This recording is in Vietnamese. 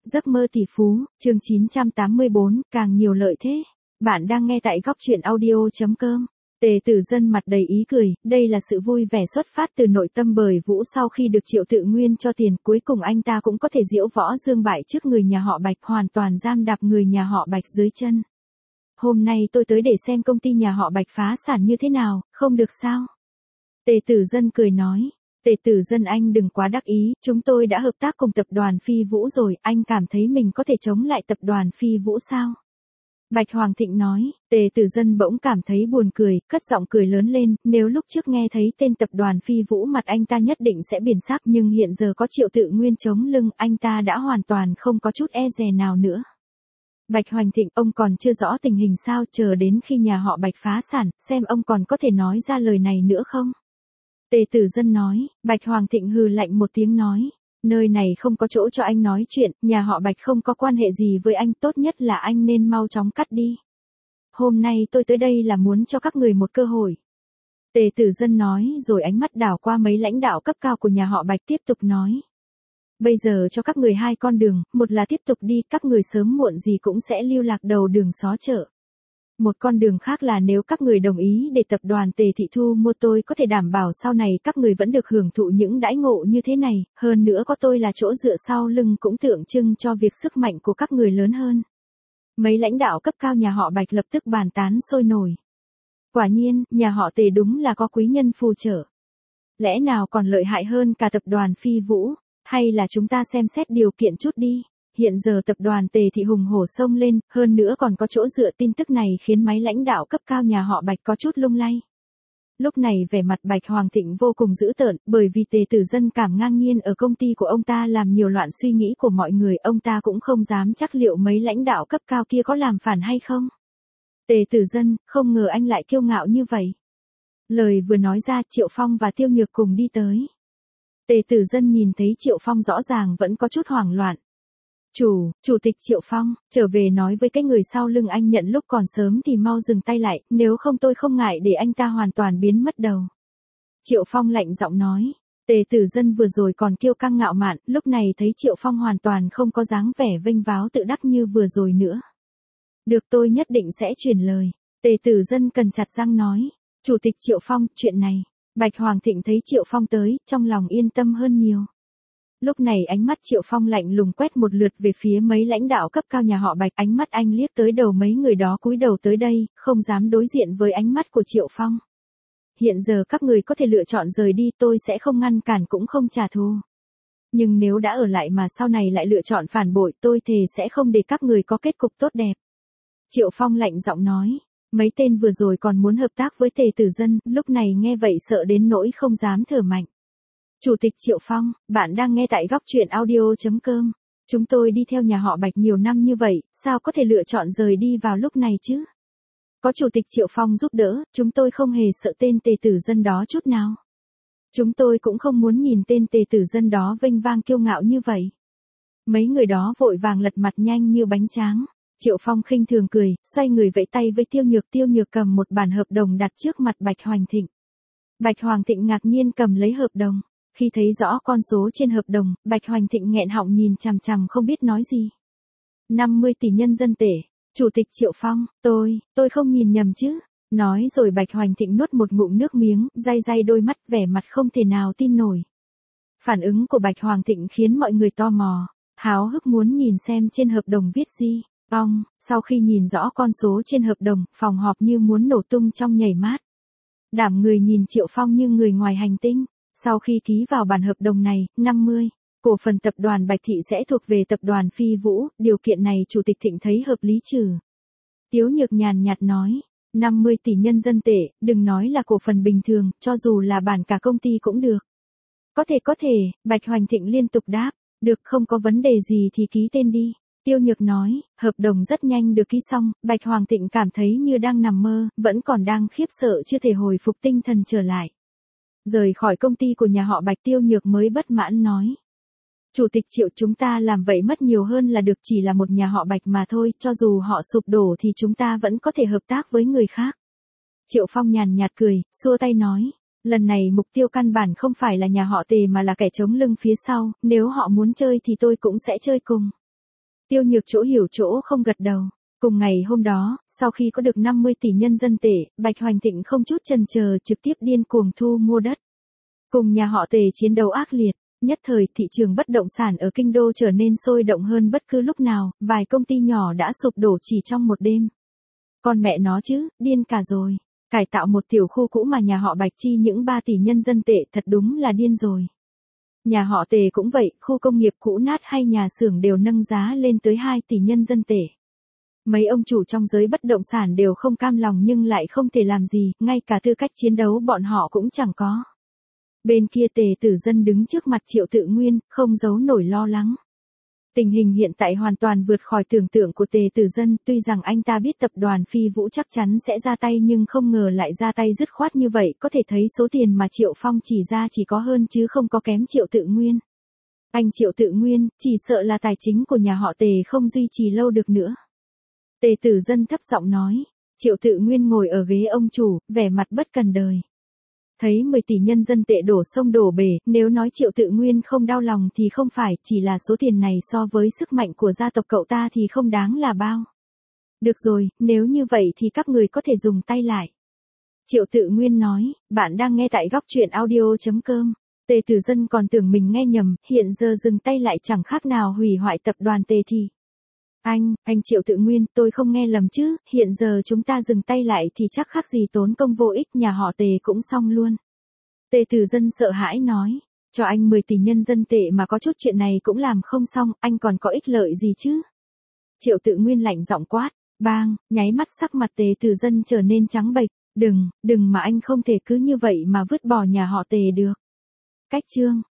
Giấc mơ tỷ phú, chương 984, càng nhiều lợi thế. Bạn đang nghe tại góc truyện audio.com. Tề Tử Dân mặt đầy ý cười, đây là sự vui vẻ xuất phát từ nội tâm bởi Vũ sau khi được Triệu Tự Nguyên cho tiền, cuối cùng anh ta cũng có thể diễu võ dương bại trước người nhà họ Bạch, hoàn toàn giam đạp người nhà họ Bạch dưới chân. Hôm nay tôi tới để xem công ty nhà họ Bạch phá sản như thế nào, không được sao? Tề Tử Dân cười nói. Tề Tử Dân anh đừng quá đắc ý, chúng tôi đã hợp tác cùng tập đoàn Phi Vũ rồi, anh cảm thấy mình có thể chống lại tập đoàn Phi Vũ sao? Bạch Hoàng Thịnh nói, Tề Tử Dân bỗng cảm thấy buồn cười, cất giọng cười lớn lên, nếu lúc trước nghe thấy tên tập đoàn Phi Vũ mặt anh ta nhất định sẽ biển sắc, nhưng hiện giờ có Triệu Tự Nguyên chống lưng, anh ta đã hoàn toàn không có chút e dè nào nữa. Bạch Hoàng Thịnh, ông còn chưa rõ tình hình sao, chờ đến khi nhà họ Bạch phá sản, xem ông còn có thể nói ra lời này nữa không? Tề Tử Dân nói. Bạch Hoàng Thịnh hừ lạnh một tiếng nói, nơi này không có chỗ cho anh nói chuyện, nhà họ Bạch không có quan hệ gì với anh, tốt nhất là anh nên mau chóng cắt đi. Hôm nay tôi tới đây là muốn cho các người một cơ hội. Tề Tử Dân nói rồi ánh mắt đảo qua mấy lãnh đạo cấp cao của nhà họ Bạch tiếp tục nói. Bây giờ cho các người hai con đường, một là tiếp tục đi, các người sớm muộn gì cũng sẽ lưu lạc đầu đường xó chợ. Một con đường khác là nếu các người đồng ý để tập đoàn Tề Thị thu mua, tôi có thể đảm bảo sau này các người vẫn được hưởng thụ những đãi ngộ như thế này, hơn nữa có tôi là chỗ dựa sau lưng cũng tượng trưng cho việc sức mạnh của các người lớn hơn. Mấy lãnh đạo cấp cao nhà họ Bạch lập tức bàn tán sôi nổi. Quả nhiên, nhà họ Tề đúng là có quý nhân phù trợ. Lẽ nào còn lợi hại hơn cả tập đoàn Phi Vũ, hay là chúng ta xem xét điều kiện chút đi. Hiện giờ tập đoàn Tề Thị hùng hổ xông lên, hơn nữa còn có chỗ dựa, tin tức này khiến mấy lãnh đạo cấp cao nhà họ Bạch có chút lung lay. Lúc này vẻ mặt Bạch Hoàng Thịnh vô cùng dữ tợn, bởi vì Tề Tử Dân cảm ngang nhiên ở công ty của ông ta làm nhiều loạn suy nghĩ của mọi người, ông ta cũng không dám chắc liệu mấy lãnh đạo cấp cao kia có làm phản hay không. Tề Tử Dân, không ngờ anh lại kiêu ngạo như vậy. Lời vừa nói ra, Triệu Phong và Tiêu Nhược cùng đi tới. Tề Tử Dân nhìn thấy Triệu Phong rõ ràng vẫn có chút hoảng loạn. Chủ tịch Triệu Phong, trở về nói với cái người sau lưng anh nhận lúc còn sớm thì mau dừng tay lại, nếu không tôi không ngại để anh ta hoàn toàn biến mất đầu. Triệu Phong lạnh giọng nói. Tề Tử Dân vừa rồi còn kiêu căng ngạo mạn, lúc này thấy Triệu Phong hoàn toàn không có dáng vẻ vênh váo tự đắc như vừa rồi nữa. Được, tôi nhất định sẽ truyền lời. Tề Tử Dân cần chặt răng nói. Chủ tịch Triệu Phong, chuyện này. Bạch Hoàng Thịnh thấy Triệu Phong tới, trong lòng yên tâm hơn nhiều. Lúc này ánh mắt Triệu Phong lạnh lùng quét một lượt về phía mấy lãnh đạo cấp cao nhà họ Bạch, ánh mắt anh liếc tới đầu mấy người đó cúi đầu tới đây, không dám đối diện với ánh mắt của Triệu Phong. Hiện giờ các người có thể lựa chọn rời đi, tôi sẽ không ngăn cản cũng không trả thù. Nhưng nếu đã ở lại mà sau này lại lựa chọn phản bội, tôi thề sẽ không để các người có kết cục tốt đẹp. Triệu Phong lạnh giọng nói. Mấy tên vừa rồi còn muốn hợp tác với Tề Tử Dân, lúc này nghe vậy sợ đến nỗi không dám thở mạnh. Chủ tịch Triệu Phong, bạn đang nghe tại góc truyện audio.com. Chúng tôi đi theo nhà họ Bạch nhiều năm như vậy, sao có thể lựa chọn rời đi vào lúc này chứ? Có Chủ tịch Triệu Phong giúp đỡ, chúng tôi không hề sợ tên Tề Tử Dân đó chút nào. Chúng tôi cũng không muốn nhìn tên Tề Tử Dân đó vênh vang kiêu ngạo như vậy. Mấy người đó vội vàng lật mặt nhanh như bánh tráng. Triệu Phong khinh thường cười, xoay người vẫy tay với Tiêu Nhược cầm một bản hợp đồng đặt trước mặt Bạch Hoàng Thịnh. Bạch Hoàng Thịnh ngạc nhiên cầm lấy hợp đồng. Khi thấy rõ con số trên hợp đồng, Bạch Hoàng Thịnh nghẹn họng nhìn chằm chằm không biết nói gì. 50 tỷ nhân dân tệ. Chủ tịch Triệu Phong, tôi không nhìn nhầm chứ. Nói rồi Bạch Hoàng Thịnh nuốt một ngụm nước miếng, day đôi mắt, vẻ mặt không thể nào tin nổi. Phản ứng của Bạch Hoàng Thịnh khiến mọi người tò mò, háo hức muốn nhìn xem trên hợp đồng viết gì. Sau khi nhìn rõ con số trên hợp đồng, phòng họp như muốn nổ tung trong nhảy mát. Đảm người nhìn Triệu Phong như người ngoài hành tinh. Sau khi ký vào bản hợp đồng này, 50, cổ phần tập đoàn Bạch Thị sẽ thuộc về tập đoàn Phi Vũ, điều kiện này Chủ tịch Thịnh thấy hợp lý trừ. Tiếu Nhược nhàn nhạt nói, 50 tỷ nhân dân tệ, đừng nói là cổ phần bình thường, cho dù là bản cả công ty cũng được. Có thể, Bạch Hoành Thịnh liên tục đáp, được, không có vấn đề gì thì ký tên đi. Tiêu Nhược nói, hợp đồng rất nhanh được ký xong, Bạch Hoàng Thịnh cảm thấy như đang nằm mơ, vẫn còn đang khiếp sợ chưa thể hồi phục tinh thần trở lại. Rời khỏi công ty của nhà họ Bạch, Tiêu Nhược mới bất mãn nói. Chủ tịch Triệu, chúng ta làm vậy mất nhiều hơn là được, chỉ là một nhà họ Bạch mà thôi, cho dù họ sụp đổ thì chúng ta vẫn có thể hợp tác với người khác. Triệu Phong nhàn nhạt cười, xua tay nói. Lần này mục tiêu căn bản không phải là nhà họ Tề mà là kẻ chống lưng phía sau, nếu họ muốn chơi thì tôi cũng sẽ chơi cùng. Tiêu Nhược chỗ hiểu chỗ không gật đầu. Cùng ngày hôm đó, sau khi có được 50 tỷ nhân dân tệ, Bạch Hoành Thịnh không chút chần chờ trực tiếp điên cuồng thu mua đất. Cùng nhà họ Tề chiến đấu ác liệt, nhất thời thị trường bất động sản ở kinh đô trở nên sôi động hơn bất cứ lúc nào, vài công ty nhỏ đã sụp đổ chỉ trong một đêm. Con mẹ nó chứ, điên cả rồi. Cải tạo một tiểu khu cũ mà nhà họ Bạch chi những 3 tỷ nhân dân tệ thật đúng là điên rồi. Nhà họ Tề cũng vậy, khu công nghiệp cũ nát hay nhà xưởng đều nâng giá lên tới 2 tỷ nhân dân tệ. Mấy ông chủ trong giới bất động sản đều không cam lòng nhưng lại không thể làm gì, ngay cả tư cách chiến đấu bọn họ cũng chẳng có. Bên kia Tề Tử Dân đứng trước mặt Triệu Tự Nguyên, không giấu nổi lo lắng. Tình hình hiện tại hoàn toàn vượt khỏi tưởng tượng của Tề Tử Dân, tuy rằng anh ta biết tập đoàn Phi Vũ chắc chắn sẽ ra tay nhưng không ngờ lại ra tay dứt khoát như vậy, có thể thấy số tiền mà Triệu Phong chỉ ra chỉ có hơn chứ không có kém Triệu Tự Nguyên. Anh Triệu Tự Nguyên, chỉ sợ là tài chính của nhà họ Tề không duy trì lâu được nữa. Tề Tử Dân thấp giọng nói. Triệu Tự Nguyên ngồi ở ghế ông chủ, vẻ mặt bất cần đời. Thấy 10 tỷ nhân dân tệ đổ sông đổ bể, nếu nói Triệu Tự Nguyên không đau lòng thì không phải, chỉ là số tiền này so với sức mạnh của gia tộc cậu ta thì không đáng là bao. Được rồi, nếu như vậy thì các người có thể dùng tay lại. Triệu Tự Nguyên nói, bạn đang nghe tại góc truyện audio.com. Tề Tử Dân còn tưởng mình nghe nhầm, hiện giờ dừng tay lại chẳng khác nào hủy hoại tập đoàn Tề thì. Anh Triệu Tự Nguyên, tôi không nghe lầm chứ, hiện giờ chúng ta dừng tay lại thì chắc khác gì tốn công vô ích, nhà họ Tề cũng xong luôn. Tề Tử Dân sợ hãi nói, cho anh 10 tỷ nhân dân tệ mà có chút chuyện này cũng làm không xong, anh còn có ích lợi gì chứ? Triệu Tự Nguyên lạnh giọng quát, bang, nháy mắt sắc mặt Tề Tử Dân trở nên trắng bệch, đừng mà anh không thể cứ như vậy mà vứt bỏ nhà họ Tề được. Cách chương